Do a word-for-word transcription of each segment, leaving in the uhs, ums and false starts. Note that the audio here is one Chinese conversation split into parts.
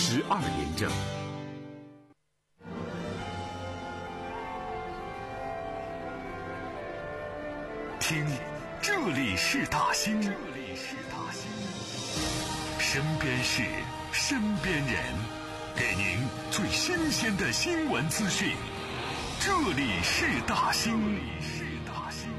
十二点整。听，这里是大兴，这里是大兴，身边事，身边人，给您最新鲜的新闻资讯。这里是大兴，这里是大兴。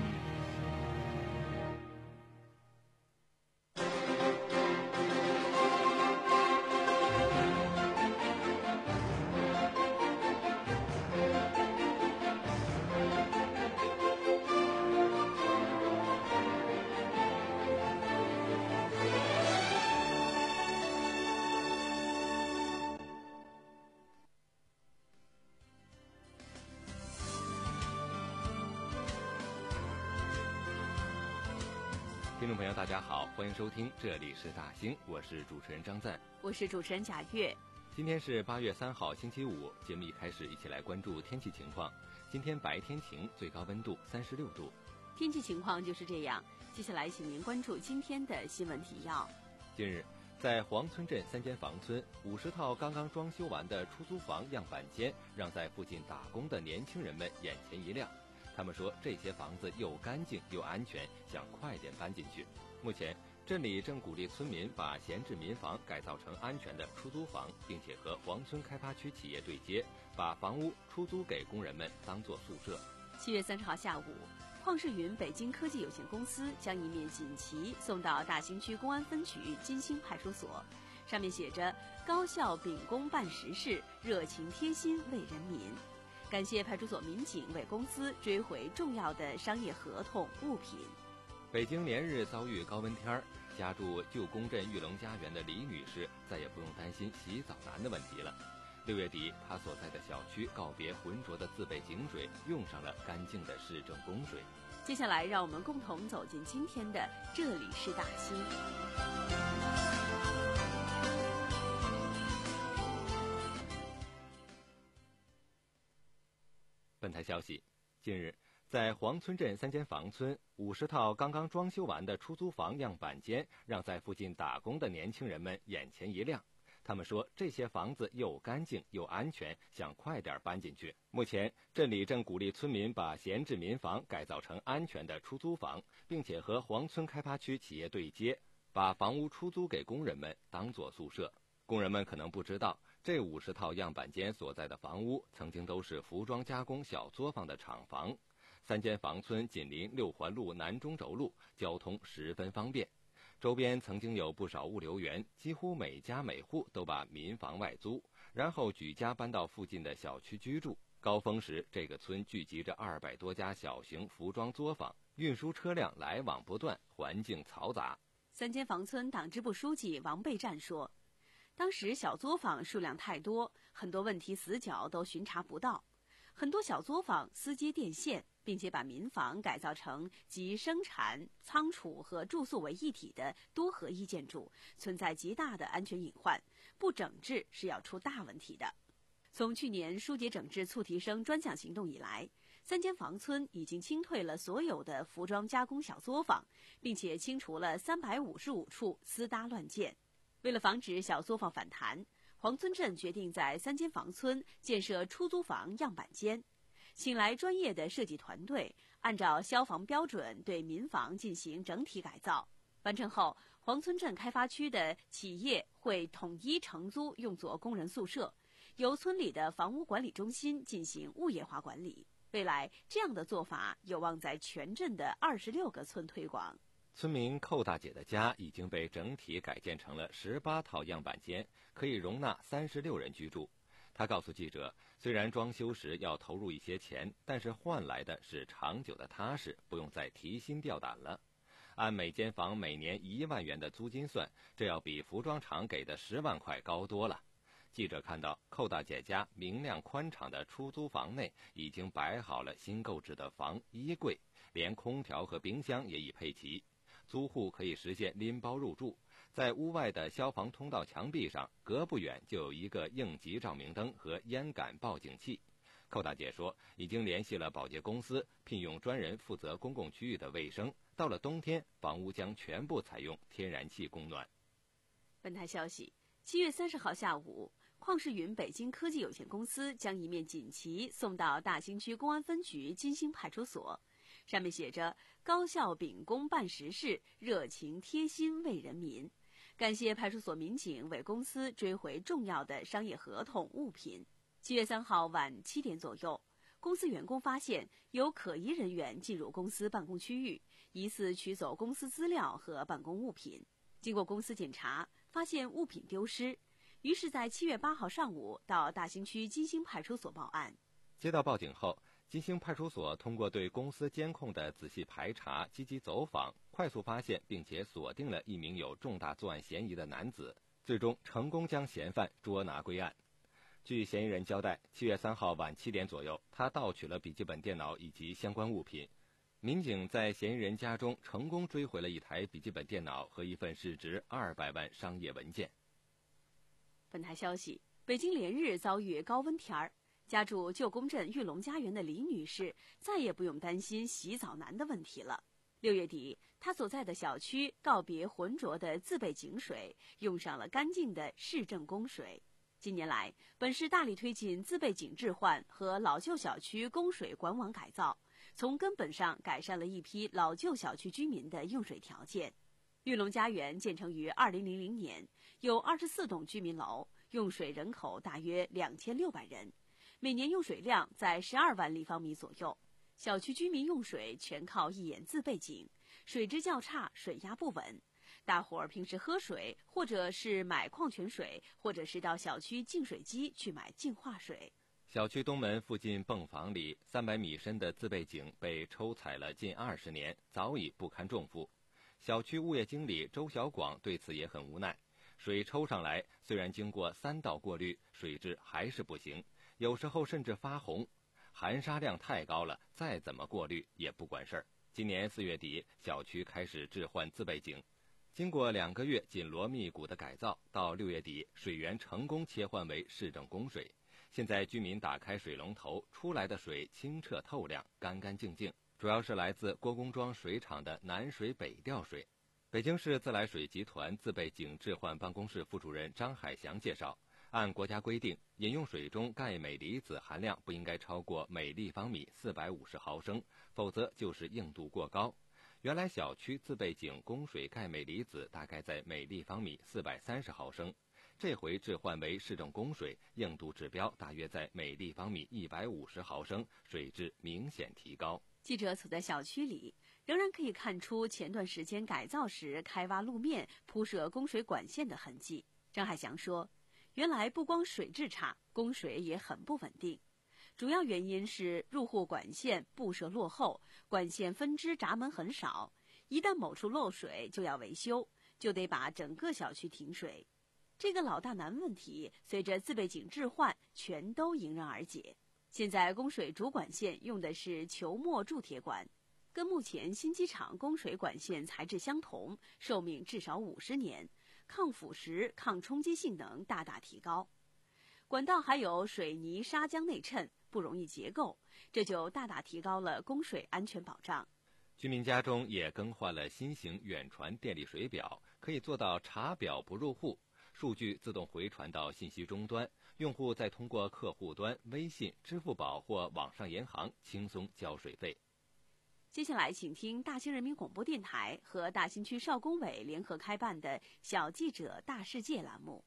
听众朋友大家好，欢迎收听这里是大兴，我是主持人张赞， 我是主持人贾月。 今天是八月三号星期五，节目一开始一起来关注天气情况。今天白天晴，最高温度三十六度。 天气情况就是这样，接下来请您关注今天的新闻提要。 近日，在黄村镇三间房村，五十套刚刚装修完的出租房样板间，让在附近打工的年轻人们眼前一亮。他们说这些房子又干净又安全，想快点搬进去。目前镇里正鼓励村民把闲置民房改造成安全的出租房，并且和黄村开发区企业对接，把房屋出租给工人们当作宿舍。 七月三十号下午，旷世云北京科技有限公司将一面锦旗送到大兴区公安分局金星派出所，上面写着“高效秉公办实事，热情贴心为人民”。感谢派出所民警为公司追回重要的商业合同物品。 北京连日遭遇高温天儿，家住旧宫镇玉龙家园的李女士再也不用担心洗澡难的问题了。六月底，她所在的小区告别浑浊的自备井水，用上了干净的市政供水。 接下来，让我们共同走进今天的这里是大兴。 本台消息，近日，在黄村镇三间房村，五十套刚刚装修完的出租房样板间，让在附近打工的年轻人们眼前一亮。他们说这些房子又干净又安全，想快点搬进去。目前镇里正鼓励村民把闲置民房改造成安全的出租房，并且和黄村开发区企业对接，把房屋出租给工人们当作宿舍。工人们可能不知道，这五十套样板间所在的房屋曾经都是服装加工小作坊的厂房。三间房村紧邻六环路南中轴路，交通十分方便。周边曾经有不少物流园，几乎每家每户都把民房外租，然后举家搬到附近的小区居住。高峰时，这个村聚集着二百多家小型服装作坊，运输车辆来往不断，环境嘈杂。 三间房村党支部书记王备战说，当时小作坊数量太多，很多问题死角都巡查不到，很多小作坊私接电线，并且把民房改造成集生产、仓储和住宿为一体的多合一建筑，存在极大的安全隐患，不整治是要出大问题的。从去年疏解整治促提升专项行动以来，三间房村已经清退了所有的服装加工小作坊，并且清除了三百五十五处私搭乱建。为了防止小作坊反弹，黄村镇决定在三间房村建设出租房样板间，请来专业的设计团队，按照消防标准对民房进行整体改造。完成后，黄村镇开发区的企业会统一承租用作工人宿舍，由村里的房屋管理中心进行物业化管理。未来，这样的做法有望在全镇的二十六个村推广。 村民寇大姐的家已经被整体改建成了十八套样板间，可以容纳三十六人居住。她告诉记者，虽然装修时要投入一些钱，但是换来的是长久的踏实，不用再提心吊胆了。按每间房每年一万元的租金算，这要比服装厂给的十万块高多了。记者看到寇大姐家明亮宽敞的出租房内已经摆好了新购置的房衣柜，连空调和冰箱也已配齐。租户可以实现拎包入住，在屋外的消防通道墙壁上，隔不远就有一个应急照明灯和烟感报警器。寇大姐说，已经联系了保洁公司，聘用专人负责公共区域的卫生。到了冬天，房屋将全部采用天然气供暖。 本台消息， 七月三十号下午，旷世云北京科技有限公司将一面锦旗送到大兴区公安分局金星派出所，上面写着“高效秉公办实事，热情贴心为人民”，感谢派出所民警为公司追回重要的商业合同物品。七月三号晚七点左右，公司员工发现有可疑人员进入公司办公区域，疑似取走公司资料和办公物品。经过公司检查，发现物品丢失，于是在七月八号上午到大兴区金星派出所报案。 接到报警后，金星派出所通过对公司监控的仔细排查、积极走访，快速发现并且锁定了一名有重大作案嫌疑的男子，最终成功将嫌犯捉拿归案。据嫌疑人交代，七月三号晚七点左右，他盗取了笔记本电脑以及相关物品。民警在嫌疑人家中成功追回了一台笔记本电脑和一份市值二百万商业文件。 本台消息，北京连日遭遇高温天儿，家住旧宫镇玉龙家园的李女士再也不用担心洗澡难的问题了。六月底，她所在的小区告别浑浊的自备井水，用上了干净的市政供水。近年来，本市大力推进自备井置换和老旧小区供水管网改造，从根本上改善了一批老旧小区居民的用水条件。玉龙家园建成于二零零零年，有二十四栋居民楼，用水人口大约两千六百人，每年用水量在十二万立方米左右。小区居民用水全靠一眼自备井，水质较差，水压不稳。大伙儿平时喝水，或者是买矿泉水，或者是到小区净水机去买净化水。 小区东门附近泵房里三百米深的自备井被抽采了近二十年，早已不堪重负。小区物业经理周小广对此也很无奈，水抽上来虽然经过三道过滤，水质还是不行，有时候甚至发红，含沙量太高了，再怎么过滤也不管事儿。今年四月底，小区开始置换自备井，经过两个月紧锣密鼓的改造，到六月底，水源成功切换为市政供水。现在居民打开水龙头，出来的水清澈透亮，干干净净，主要是来自郭公庄水厂的南水北调水。北京市自来水集团自备井置换办公室副主任张海祥介绍，按国家规定，饮用水中钙镁离子含量不应该超过每立方米四百五十毫升，否则就是硬度过高。原来小区自备井供水钙镁离子大概在每立方米四百三十毫升，这回置换为市政供水，硬度指标大约在每立方米一百五十毫升，水质明显提高。 记者处在小区里，仍然可以看出前段时间改造时开挖路面、铺设供水管线的痕迹。张海祥说，原来不光水质差，供水也很不稳定。主要原因是入户管线布设落后，管线分支闸门很少，一旦某处漏水就要维修，就得把整个小区停水。这个老大难问题随着自备井置换全都迎刃而解。现在供水主管线用的是球膜铸铁管，跟目前新机场供水管线材质相同，寿命至少五十年，抗腐蚀、抗冲击性能大大提高。管道还有水泥砂浆内衬，不容易结构，这就大大提高了供水安全保障。 居民家中也更换了新型远传电力水表，可以做到查表不入户，数据自动回传到信息终端，用户再通过客户端、微信、支付宝或网上银行轻松交水费。 接下来请听大兴人民广播电台和大兴区少工委联合开办的小记者大世界栏目。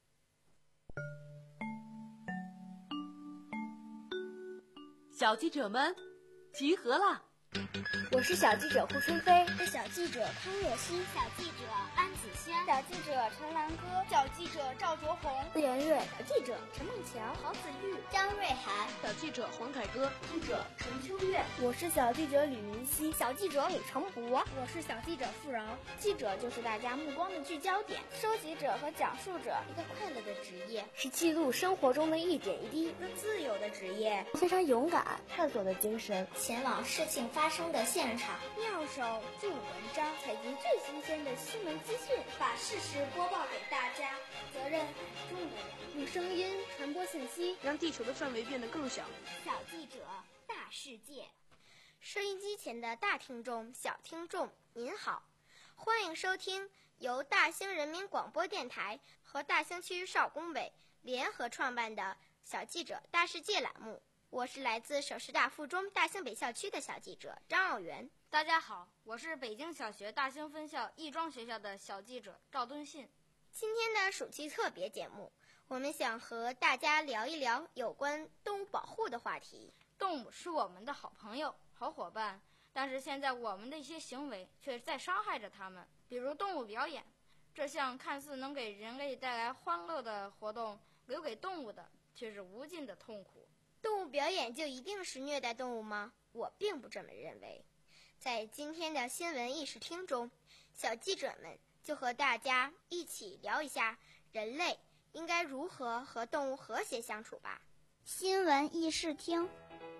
小记者们集合了， 我是小记者胡春飞， 是小记者康若曦， 小记者安子轩， 小记者陈兰歌， 小记者赵卓红， 顾连瑞， 小记者陈梦强， 郝子玉， 张瑞涵， 小记者黄凯歌， 记者陈秋月。 我是小记者吕明熙， 小记者李成博， 我是小记者付饶。 记者就是大家目光的聚焦点，收集者和讲述者， 一个快乐的职业， 是记录生活中的一点一滴， 一个自由的职业， 非常勇敢，探索的精神， 前往事情发生的现场， 妙手著文章， 采集最新鲜的新闻资讯， 把事实播报给大家。 责任很重的人， 用声音传播信息， 让地球的范围变得更小。 小记者大世界， 收音机前的大听众、小听众，您好，欢迎收听由大兴人民广播电台和大兴区少工委联合创办的小记者大世界栏目。我是来自首师大附中大兴北校区的小记者张奥元。 大家好，我是北京小学大兴分校亦庄学校的小记者赵敦信。 今天的暑期特别节目，我们想和大家聊一聊有关动物保护的话题。 动物是我们的好朋友、好伙伴，但是现在我们的一些行为却在伤害着它们。比如动物表演，这项看似能给人类带来欢乐的活动，留给动物的却是无尽的痛苦。 动物表演就一定是虐待动物吗？我并不这么认为。在今天的新闻议事厅中，小记者们就和大家一起聊一下人类应该如何和动物和谐相处吧。 新闻议事厅，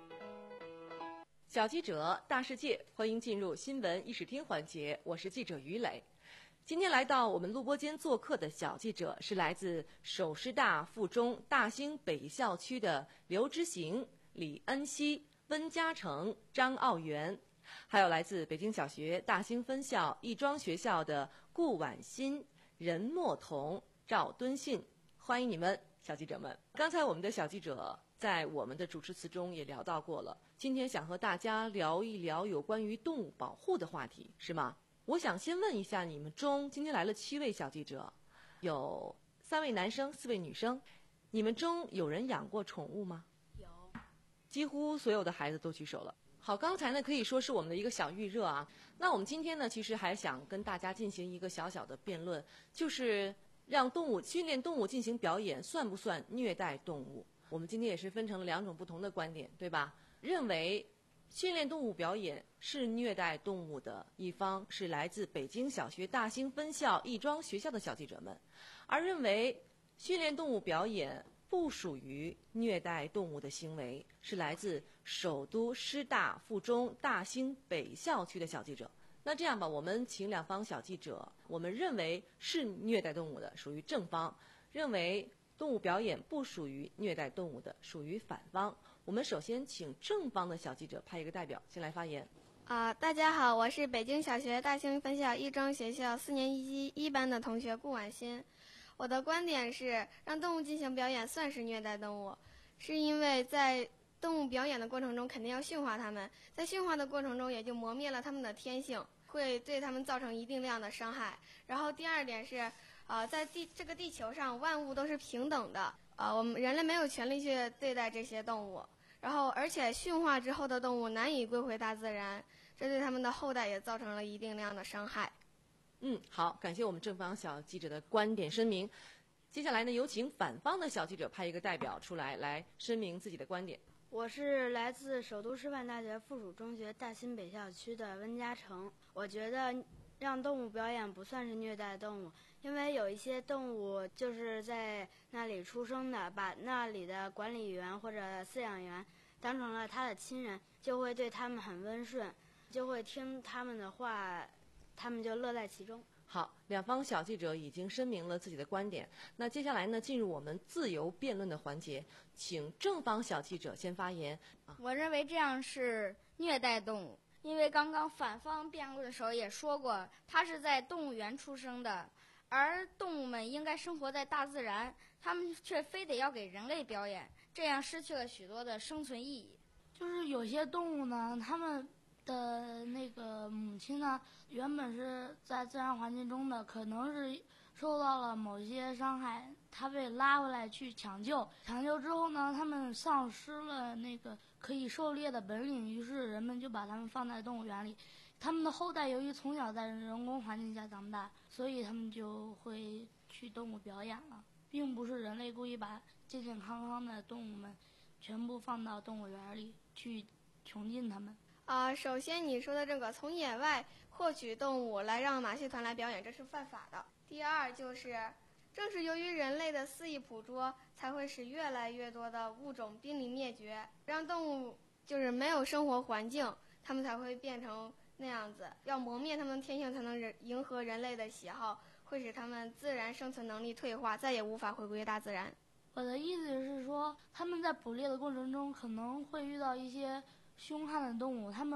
小记者大世界，欢迎进入新闻议事厅环节，我是记者于磊。今天来到我们录播间做客的小记者是来自首师大附中大兴北校区的刘之行、李恩熙、温嘉诚、张奥元，还有来自北京小学大兴分校亦庄学校的顾婉欣、任墨彤、赵敦信，欢迎你们，小记者们。刚才我们的小记者在我们的主持词中也聊到过了，今天想和大家聊一聊有关于动物保护的话题，是吗？我想先问一下，你们中今天来了七位小记者，有三位男生，四位女生，你们中有人养过宠物吗？ 有， 几乎所有的孩子都举手了。好，刚才呢可以说是我们的一个小预热啊。那我们今天呢，其实还想跟大家进行一个小小的辩论，就是让动物训练动物进行表演，算不算虐待动物？我们今天也是分成了两种不同的观点，对吧？认为训练动物表演是虐待动物的一方是来自北京小学大兴分校亦庄学校的小记者们，而认为训练动物表演不属于虐待动物的行为是来自首都师大附中大兴北校区的小记者。那这样吧，我们请两方小记者，我们认为是虐待动物的属于正方，认为动物表演不属于虐待动物的属于反方。我们首先请正方的小记者派一个代表先来发言。 啊、呃，大家好，我是北京小学大兴分校亦庄学校四年级一班的同学顾婉欣。我的观点是，让动物进行表演算是虐待动物，是因为在动物表演的过程中肯定要驯化它们，在驯化的过程中也就磨灭了它们的天性，会对它们造成一定量的伤害。然后第二点是，呃，在地这个地球上万物都是平等的，呃，我们人类没有权利去对待这些动物。然后，而且驯化之后的动物难以归回大自然，这对它们的后代也造成了一定量的伤害。 嗯，好，感谢我们正方小记者的观点声明。接下来呢，有请反方的小记者派一个代表出来，来声明自己的观点。 我是来自首都师范大学附属中学大兴北校区的温嘉诚。我觉得让动物表演不算是虐待动物，因为有一些动物就是在那里出生的，把那里的管理员或者饲养员当成了他的亲人，就会对他们很温顺，就会听他们的话，他们就乐在其中。 好，两方小记者已经声明了自己的观点。那接下来呢，进入我们自由辩论的环节，请正方小记者先发言。 啊、我认为这样是虐待动物，因为刚刚反方辩论的时候也说过，它是在动物园出生的，而动物们应该生活在大自然，它们却非得要给人类表演，这样失去了许多的生存意义。 就是有些动物呢，它们的那个母亲呢，原本是在自然环境中的，可能是受到了某些伤害，它被拉回来去抢救，抢救之后呢，它们丧失了那个可以狩猎的本领，于是人们就把它们放在动物园里。它们的后代由于从小在人工环境下长大，所以它们就会去动物表演了，并不是人类故意把健健康康的动物们全部放到动物园里去穷尽它们。 啊、呃，首先你说的这个从野外获取动物来让马戏团来表演，这是犯法的。第二就是，正是由于人类的肆意捕捉，才会使越来越多的物种濒临灭绝，让动物就是没有生活环境，它们才会变成那样子。要磨灭它们天性，才能人迎合人类的喜好，会使它们自然生存能力退化，再也无法回归大自然。 我的意思是说，他们在捕猎的过程中可能会遇到一些凶悍的动物，他们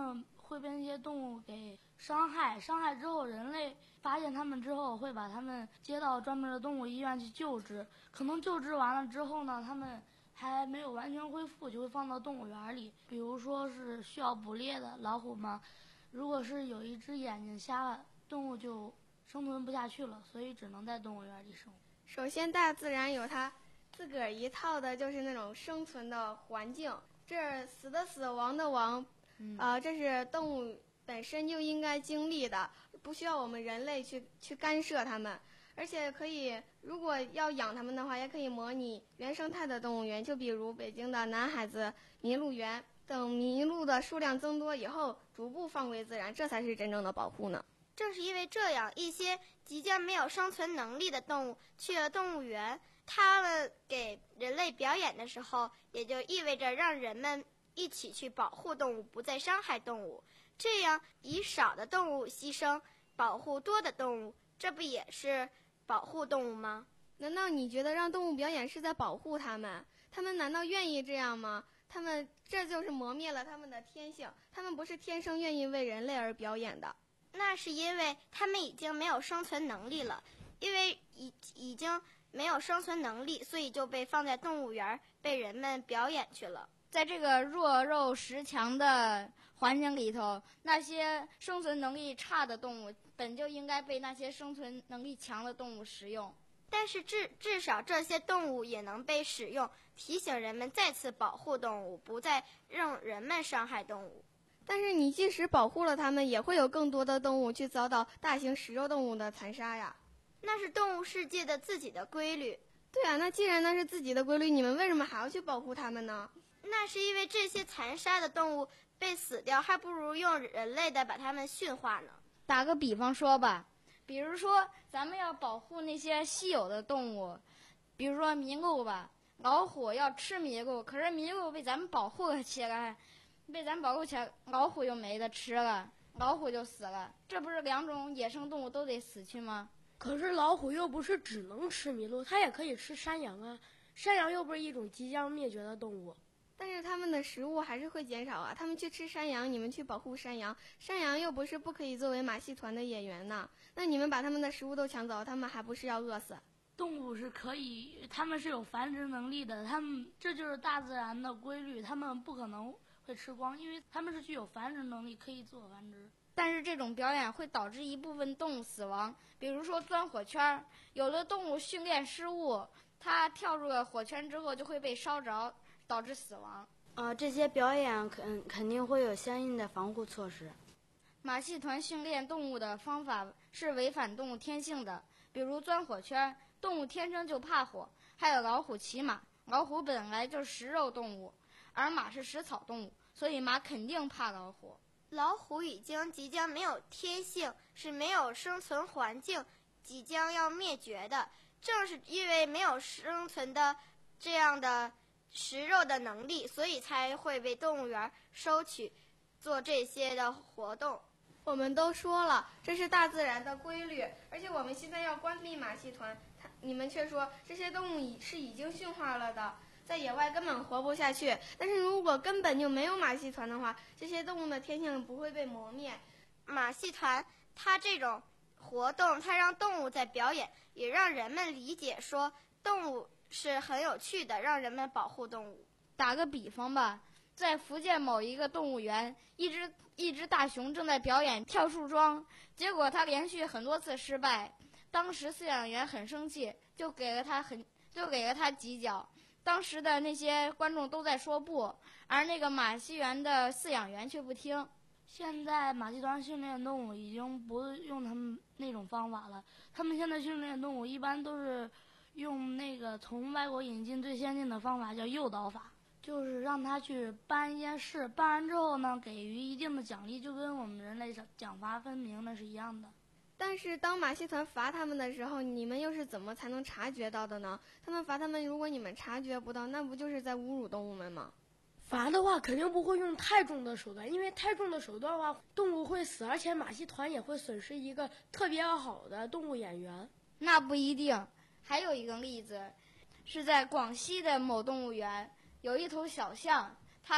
会被那些动物给伤害，伤害之后人类发现它们之后会把它们接到专门的动物医院去救治，可能救治完了之后呢，它们还没有完全恢复，就会放到动物园里。比如说是需要捕猎的老虎嘛，如果是有一只眼睛瞎了，动物就生存不下去了，所以只能在动物园里生活。 首先，大自然有它自个儿一套的，就是那种生存的环境。这死的死，亡的亡， 嗯、 呃，这是动物本身就应该经历的，不需要我们人类去去干涉它们。而且可以，如果要养它们的话，也可以模拟原生态的动物园，就比如北京的南海子麋鹿园。等麋鹿的数量增多以后，逐步放归自然，这才是真正的保护呢。 正是因为这样，一些即将没有生存能力的动物去了动物园，它们给人类表演的时候，也就意味着让人们一起去保护动物，不再伤害动物。这样以少的动物牺牲，保护多的动物，这不也是保护动物吗？ 难道你觉得让动物表演是在保护它们？它们难道愿意这样吗？它们这就是磨灭了它们的天性，它们不是天生愿意为人类而表演的。 那是因为它们已经没有生存能力了，因为已已经没有生存能力，所以就被放在动物园被人们表演去了。 在这个弱肉食强的环境里头，那些生存能力差的动物本就应该被那些生存能力强的动物食用。 但是至至少这些动物也能被使用，提醒人们再次保护动物，不再让人们伤害动物。 但是你即使保护了它们，也会有更多的动物去遭到大型食肉动物的残杀呀。 那是动物世界的自己的规律。 对啊，那既然那是自己的规律，你们为什么还要去保护它们呢？ 那是因为这些残杀的动物被死掉，还不如用人类的把它们驯化呢。 打个比方说吧，比如说咱们要保护那些稀有的动物，比如说麋鹿吧，老虎要吃麋鹿，可是麋鹿被咱们保护起来，被咱保护起来，老虎又没得吃了，老虎就死了，这不是两种野生动物都得死去吗？ 可是老虎又不是只能吃麋鹿，它也可以吃山羊啊，山羊又不是一种即将灭绝的动物。 但是它们的食物还是会减少啊，他们去吃山羊，你们去保护山羊，山羊又不是不可以作为马戏团的演员呢，那你们把他们的食物都抢走，他们还不是要饿死？ 动物是可以，他们是有繁殖能力的，他们这就是大自然的规律，他们不可能会吃光，因为他们是具有繁殖能力，可以自我繁殖。 但是这种表演会导致一部分动物死亡，比如说钻火圈，有的动物训练失误，它跳入了火圈之后就会被烧着，导致死亡。 呃，这些表演肯肯定会有相应的防护措施。 马戏团训练动物的方法是违反动物天性的，比如钻火圈，动物天生就怕火；还有老虎骑马，老虎本来就是食肉动物，而马是食草动物，所以马肯定怕老虎。 老虎已经即将没有天性，是没有生存环境，即将要灭绝的。正是因为没有生存的这样的食肉的能力，所以才会被动物园收取，做这些的活动。 我们都说了，这是大自然的规律，而且我们现在要关闭马戏团，你们却说这些动物已是已经驯化了的，在野外根本活不下去。但是如果根本就没有马戏团的话，这些动物的天性不会被磨灭。 马戏团它这种活动，它让动物在表演，也让人们理解说动物是很有趣的，让人们保护动物。 打个比方吧，在福建某一个动物园，一只一只大熊正在表演跳树桩，结果它连续很多次失败。当时饲养员很生气，就给了它很就给了它几脚。当时的那些观众都在说不，而那个马戏园的饲养员却不听。 现在马戏团训练动物已经不用他们那种方法了，他们现在训练动物一般都是用那个从外国引进最先进的方法，叫诱导法，就是让他去办一件事，办完之后呢，给予一定的奖励，就跟我们人类奖罚分明的是一样的。 但是当马戏团罚他们的时候，你们又是怎么才能察觉到的呢？他们罚他们，如果你们察觉不到，那不就是在侮辱动物们吗？ 罚的话肯定不会用太重的手段，因为太重的手段的话，动物会死，而且马戏团也会损失一个特别好的动物演员。 那不一定。还有一个例子，是在广西的某动物园，有一头小象，它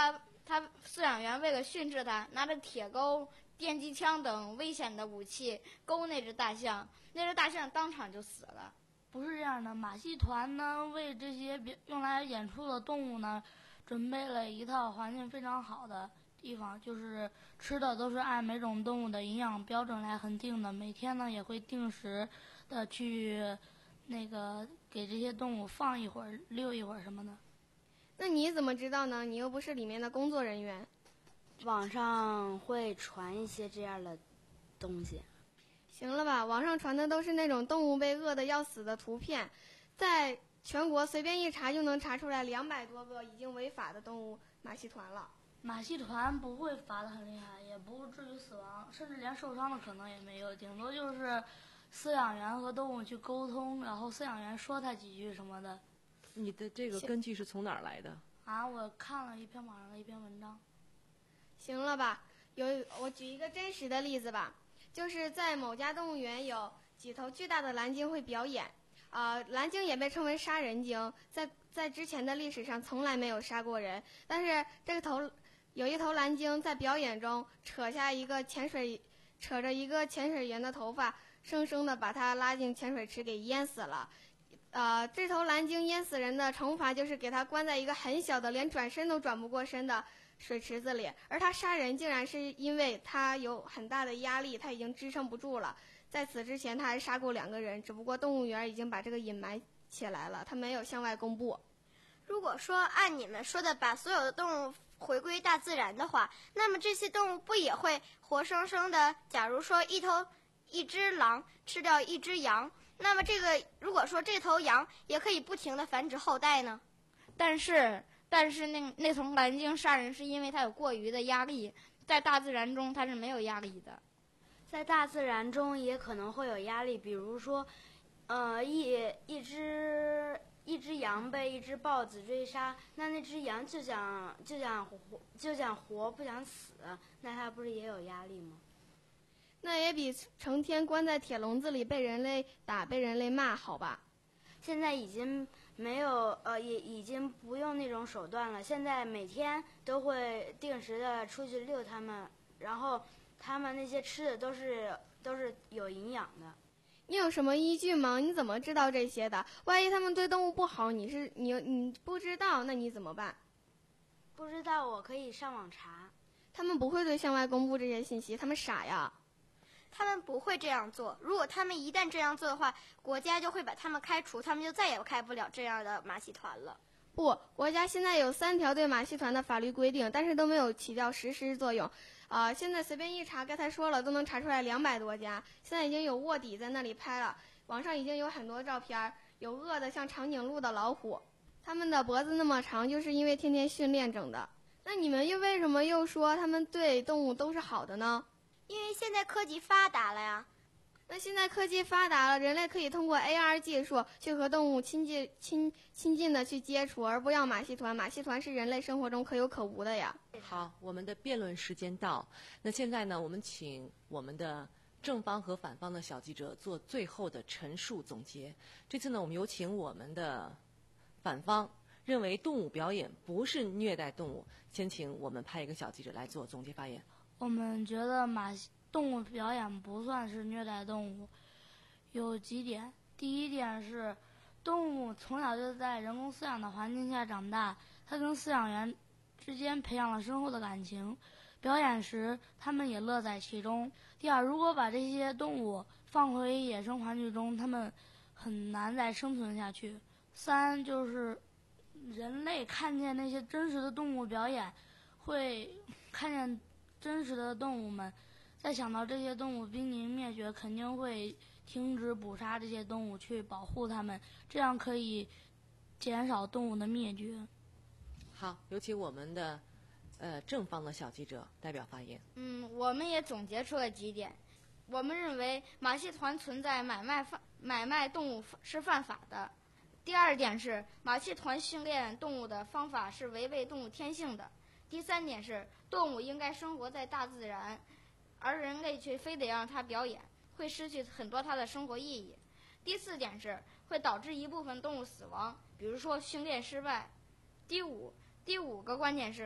他饲养员为了训斥他，拿着铁钩、电击枪等危险的武器勾那只大象，那只大象当场就死了。 不是这样的，马戏团呢为这些用来演出的动物呢，准备了一套环境非常好的地方，就是吃的都是按每种动物的营养标准来恒定的，每天呢也会定时的去那个给这些动物放一会儿、溜一会儿什么的。 那你怎么知道呢？你又不是里面的工作人员。 网上会传一些这样的东西。 行了吧，网上传的都是那种动物被饿得要死的图片，在全国随便一查就能查出来两百多个已经违法的动物马戏团了。 马戏团不会罚得很厉害，也不至于死亡，甚至连受伤的可能也没有，顶多就是饲养员和动物去沟通，然后饲养员说他几句什么的。 你的这个根据是从哪儿来的？ 啊，我看了一篇网上的一篇文章。 行了吧，有我举一个真实的例子吧，就是在某家动物园有几头巨大的蓝鲸会表演，啊、呃，蓝鲸也被称为杀人鲸，在在之前的历史上从来没有杀过人，但是这个头有一头蓝鲸在表演中扯下一个潜水，扯着一个潜水员的头发，生生的把他拉进潜水池给淹死了。呃，这头蓝鲸淹死人的惩罚就是给他关在一个很小的，连转身都转不过身的水池子里，而他杀人竟然是因为他有很大的压力，他已经支撑不住了。在此之前他还杀过两个人，只不过动物园已经把这个隐瞒起来了，他没有向外公布。 如果说按你们说的把所有的动物回归大自然的话，那么这些动物不也会活生生的，假如说一头一只狼吃掉一只羊，那么这个如果说这头羊也可以不停的繁殖后代呢？ 但是但是那那头蓝鲸杀人是因为它有过于的压力，在大自然中它是没有压力的。 在大自然中也可能会有压力，比如说呃一一只一只羊被一只豹子追杀，那那只羊就想就想活就想活不想死，那它不是也有压力吗？ 那也比成天关在铁笼子里被人类打被人类骂好吧。 现在已经没有呃也已经不用那种手段了，现在每天都会定时的出去遛它们，然后它们那些吃的都是都是有营养的。 你有什么依据吗？你怎么知道这些的？万一他们对动物不好，你是你你不知道，那你怎么办？ 不知道，我可以上网查。 他们不会对向外公布这些信息，他们傻呀。 他们不会这样做，如果他们一旦这样做的话，国家就会把他们开除，他们就再也开不了这样的马戏团了。 不，国家现在有三条对马戏团的法律规定，但是都没有起到实施作用。啊、呃，现在随便一查，刚才说了都能查出来两百多家，现在已经有卧底在那里拍了，网上已经有很多照片，有饿得像长颈鹿的老虎，他们的脖子那么长，就是因为天天训练整的。那你们又为什么又说他们对动物都是好的呢？ 因为现在科技发达了呀。 那现在科技发达了，人类可以通过 A R 技术去和动物亲近亲亲近的去接触，而不要马戏团。马戏团是人类生活中可有可无的呀。 好，我们的辩论时间到。那现在呢，我们请我们的正方和反方的小记者做最后的陈述总结。这次呢，我们有请我们的反方认为动物表演不是虐待动物，先请我们派一个小记者来做总结发言。 我们觉得马戏动物表演不算是虐待动物，有几点。第一点是，动物从小就在人工饲养的环境下长大，它跟饲养员之间培养了深厚的感情，表演时它们也乐在其中。第二，如果把这些动物放回野生环境中，它们很难再生存下去。三就是人类看见那些真实的动物表演，会看见真实的动物们，再想到这些动物濒临灭绝，肯定会停止捕杀这些动物，去保护它们，这样可以减少动物的灭绝。 好，有请我们的呃正方的小记者代表发言。 嗯，我们也总结出了几点。我们认为马戏团存在买卖贩买卖动物是犯法的。第二点是马戏团训练动物的方法是违背动物天性的。第三点是动物应该生活在大自然，而人类却非得让它表演，会失去很多它的生活意义。第四点是会导致一部分动物死亡，比如说训练失败。第五第五个观点是动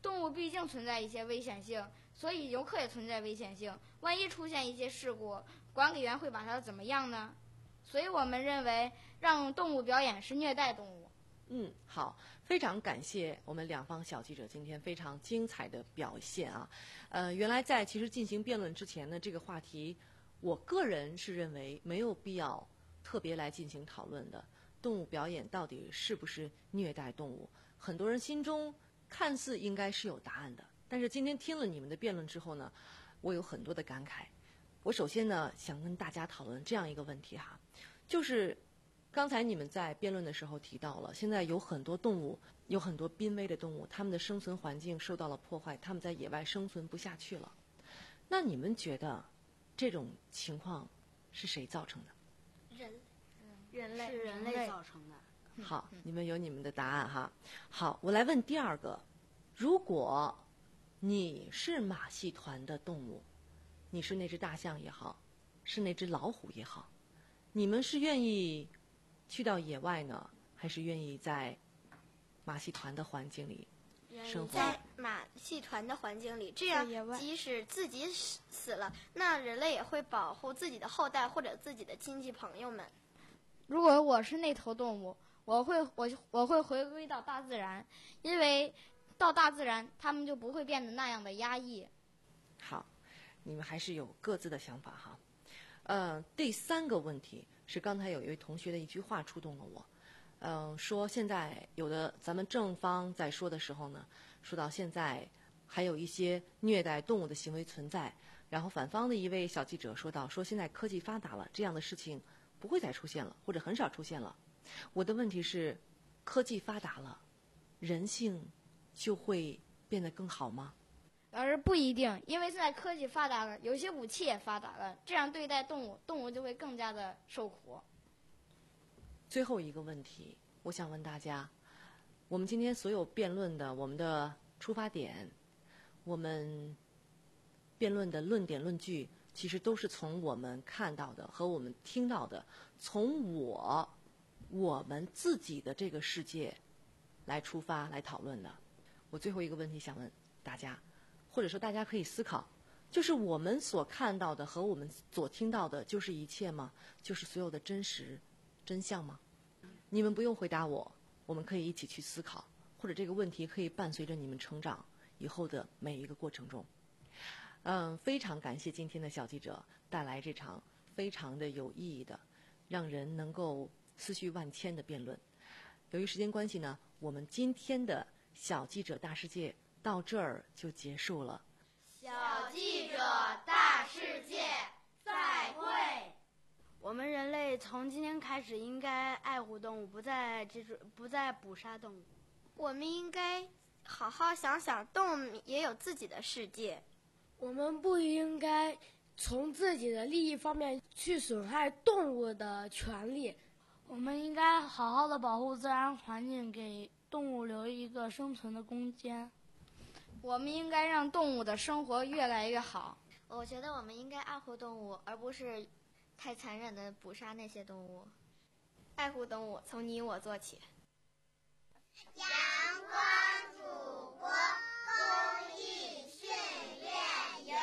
动物毕竟存在一些危险性，所以游客也存在危险性。万一出现一些事故，管理员会把它怎么样呢？所以我们认为让动物表演是虐待动物。 嗯，好，非常感谢我们两方小记者今天非常精彩的表现啊。呃，原来在其实进行辩论之前呢，这个话题，我个人是认为没有必要特别来进行讨论的。动物表演到底是不是虐待动物？很多人心中看似应该是有答案的，但是今天听了你们的辩论之后呢，我有很多的感慨。我首先呢，想跟大家讨论这样一个问题哈，就是刚才你们在辩论的时候提到了，现在有很多动物，有很多濒危的动物，它们的生存环境受到了破坏，它们在野外生存不下去了。那你们觉得这种情况是谁造成的？ 人， 人类是人类造成的。 好，你们有你们的答案哈。好，我来问第二个：如果你是马戏团的动物，你是那只大象也好，是那只老虎也好，你们是愿意去到野外呢，还是愿意在马戏团的环境里生活？ 在马戏团的环境里，这样即使自己死了，那人类也会保护自己的后代或者自己的亲戚朋友们。 如果我是那头动物，我会我我会回归到大自然，因为到大自然，他们就不会变得那样的压抑。 好，你们还是有各自的想法哈。呃，第三个问题是刚才有一位同学的一句话触动了我。嗯、呃，说现在有的咱们正方在说的时候呢，说到现在还有一些虐待动物的行为存在，然后反方的一位小记者说到，说现在科技发达了，这样的事情不会再出现了，或者很少出现了。我的问题是，科技发达了，人性就会变得更好吗？ 而不一定，因为现在科技发达了，有些武器也发达了，这样对待动物，动物就会更加的受苦。 最后一个问题，我想问大家，我们今天所有辩论的，我们的出发点，我们辩论的论点论据，其实都是从我们看到的和我们听到的，从我我们自己的这个世界来出发来讨论的。我最后一个问题想问大家，或者说大家可以思考，就是我们所看到的和我们所听到的就是一切吗？就是所有的真实真相吗？你们不用回答我，我们可以一起去思考，或者这个问题可以伴随着你们成长以后的每一个过程中。嗯，非常感谢今天的小记者带来这场非常的有意义的，让人能够思绪万千的辩论。由于时间关系呢，我们今天的小记者大世界到这儿就结束了。 小记者大世界，再会。 我们人类从今天开始应该爱护动物，不再这种不再捕杀动物。 我们应该好好想想，动物也有自己的世界。 我们不应该从自己的利益方面去损害动物的权利。 我们应该好好的保护自然环境，给动物留一个生存的空间。 我们应该让动物的生活越来越好。 我觉得我们应该爱护动物，而不是太残忍的捕杀那些动物。 爱护动物从你我做起。 阳光主播公益训练营。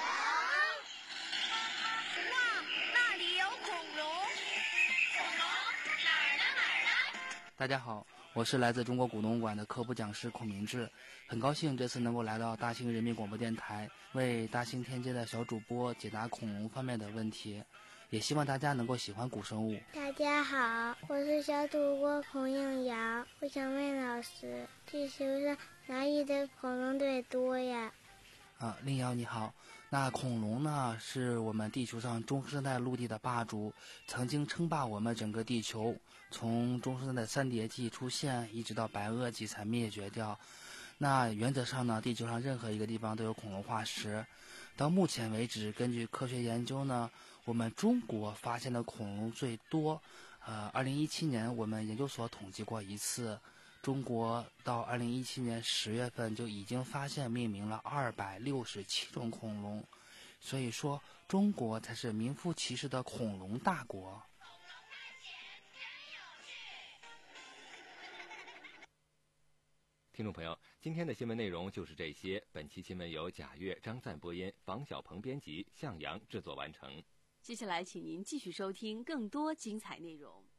哇，那里有恐龙！恐龙哪儿呢哪儿呢？ 大家好，我是来自中国古农馆的科普讲师孔明志，很高兴这次能够来到大兴人民广播电台，为大兴天街的小主播解答恐龙方面的问题，也希望大家能够喜欢古生物。 大家好，我是小主播孔应瑶，我想问老师，地球上哪里的恐龙最多呀？ 啊，令瑶你好。那恐龙呢，是我们地球上中生代陆地的霸主，曾经称霸我们整个地球。从中生代的三叠纪出现，一直到白垩纪才灭绝掉。那原则上呢，地球上任何一个地方都有恐龙化石。到目前为止，根据科学研究呢，我们中国发现的恐龙最多。呃，二零一七年我们研究所统计过一次，中国到二零一七年十月份就已经发现命名了二百六十七种恐龙，所以说中国才是名副其实的恐龙大国。 听众朋友，今天的新闻内容就是这些。本期新闻由贾月、张赞播音，房小鹏编辑，向阳制作完成。 接下来，请您继续收听更多精彩内容。